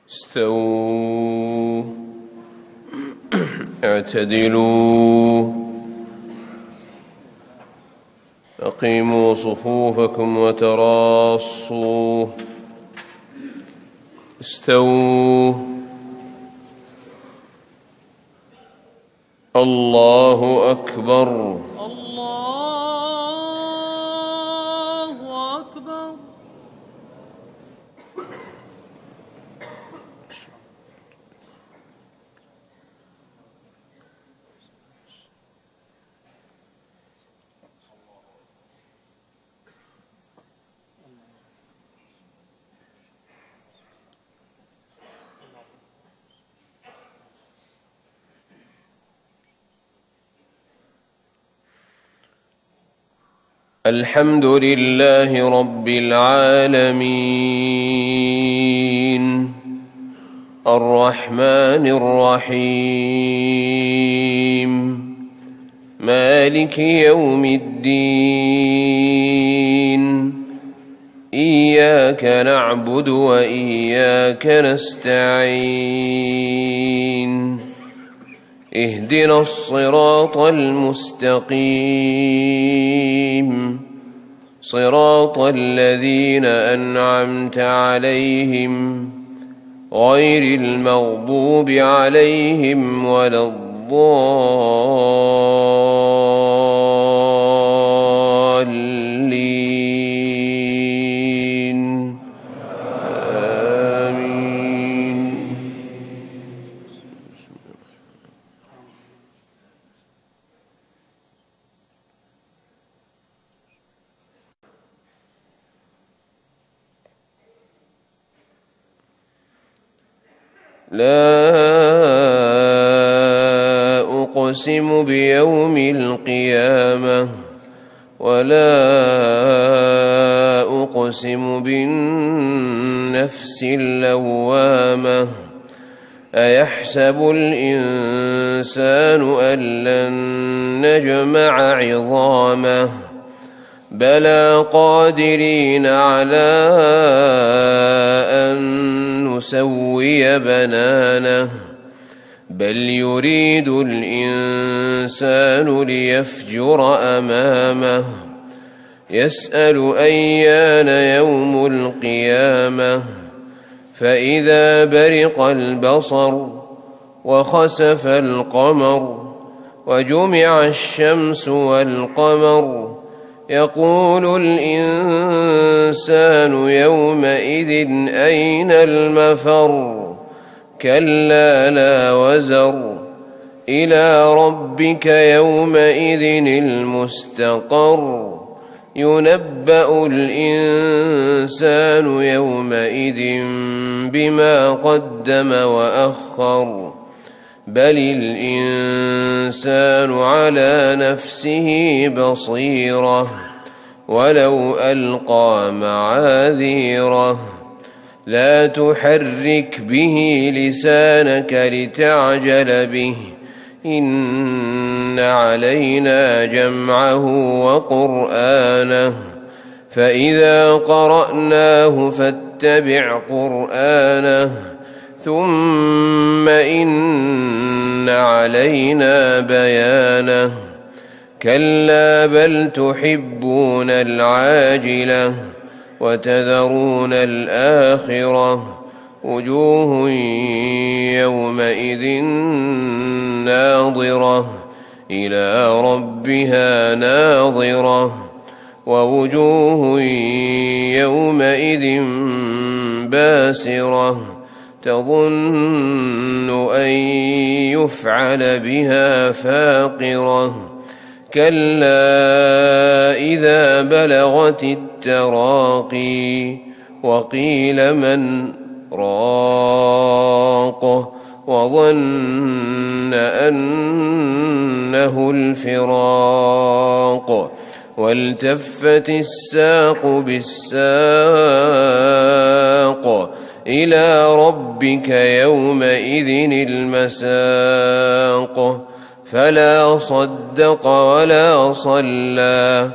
استووا اعتدلوا أقيموا صفوفكم وتراصوا استووا الله أكبر الله أكبر. الحمد لله رب العالمين الرحمن الرحيم مالك يوم الدين إياك نعبد وإياك نستعين اهدنا الصراط المستقيم صراط الذين أنعمت عليهم غير المغضوب عليهم ولا الضالين آمين. لا أقسم بيوم القيامة ولا أقسم بالنفس اللوامة أيحسب الإنسان أن لن نجمع عظامه بلى قادرين على أن نسوي بنانه بل يريد الإنسان ليفجر أمامه يسأل أيان يوم القيامة فإذا برق البصر وخسف القمر وجمع الشمس والقمر يقول الإنسان يومئذ أين المفر كلا لا وزر إلى ربك يومئذ المستقر ينبأ الإنسان يومئذ بما قدم وأخر بل الإنسان على نفسه بصيرة ولو ألقى معاذيره لا تحرك به لسانك لتعجل به إن علينا جمعه وقرآنه فإذا قرأناه فاتبع قرآنه ثم إن علينا بيانه كلا بل تحبون العاجلة وتذرون الآخرة وجوه يومئذ ناظرة إلى ربها ناظرة ووجوه يومئذ باسرة تظن أن يفعل بها فاقرة كلا إذا بلغت التراقي وقيل من راق وظن أنه الفراق والتفت الساق بالساق إلى ربك يومئذ المساق فلا صدق ولا صلى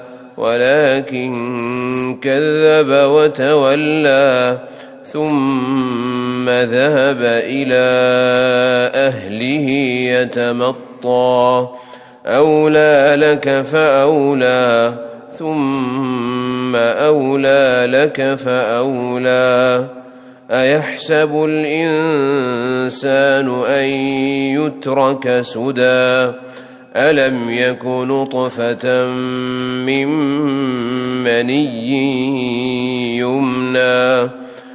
ولكن كذب وتولى ثم ثم ذهب إلى أهله يتمطى أولى لك فأولى ثم أولى لك فأولى أيحسب الإنسان أن يترك سدى ألم يك نطفة من مني يمنى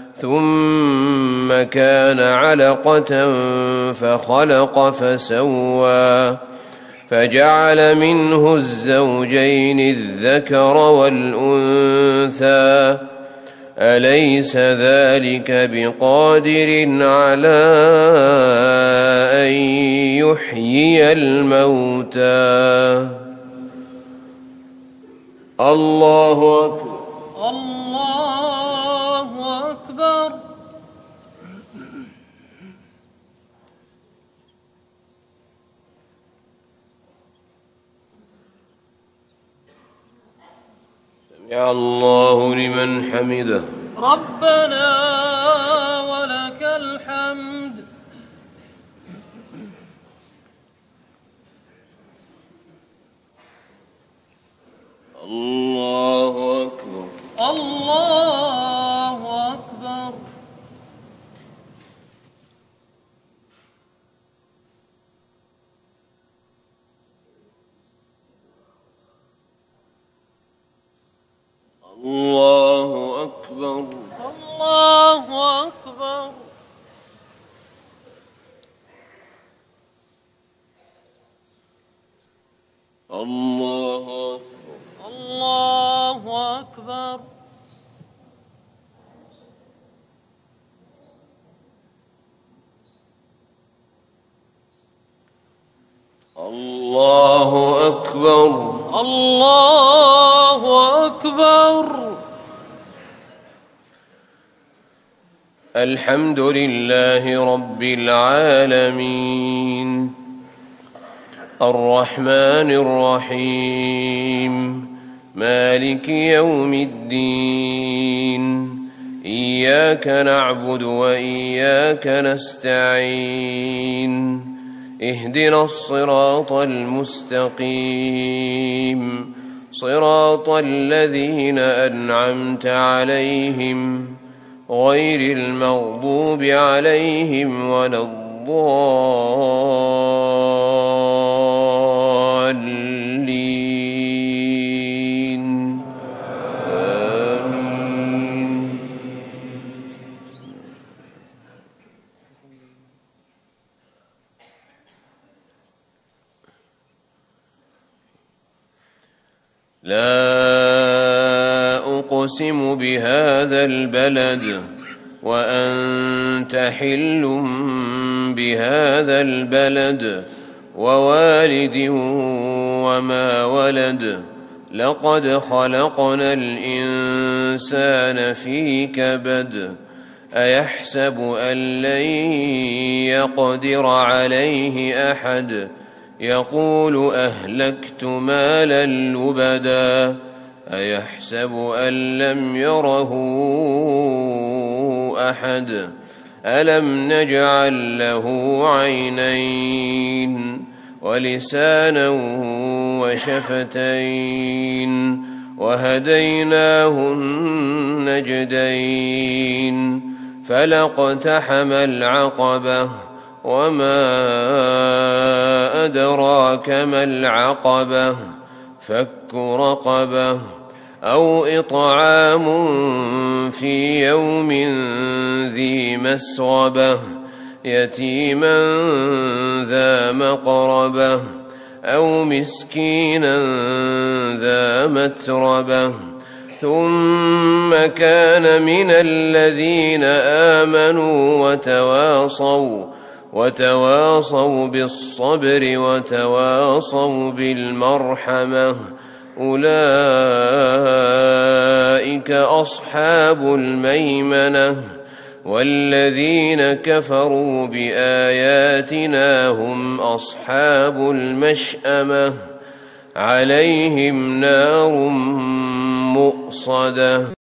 ثم كان علقة فخلق فسوى فجعل منه الزوجين الذكر والأنثى أليس ذلك بقادر على أن يحيي الموتى الله أكبر الله أكبر سمع الله لمن حمده ربنا ولك الحمد الله أكبر الله أكبر الله أكبر الله أكبر الله أكبر الله أكبر الله أكبر الله أكبر الحمد لله رب العالمين الرحمن الرحيم مالك يوم الدين إياك نعبد وإياك نستعين اهدنا الصراط المستقيم صراط الذين أنعمت عليهم غير المغضوب عليهم ولا الضالين آمين لا أقسم بهذا البلد وأنت حل بهذا البلد ووالد وما ولد لقد خلقنا الإنسان في كبد أيحسب أن لن يقدر عليه أحد يقول أهلكت مالا لبدا أيحسب أن لم يره أحد ألم نجعل له عينين ولسانا وشفتين وهديناه النجدين فلاقتحم العقبة وما أدراك ما العقبة فك رقبة أو إطعام في يوم ذي مسغبة يتيما ذا مقربة أو مسكينا ذا متربة ثم كان من الذين آمنوا وتواصوا بالصبر وتواصوا بالمرحمة أولئك أصحاب الميمنة والذين كفروا بآياتنا هم أصحاب المشأمة عليهم نار مؤصدة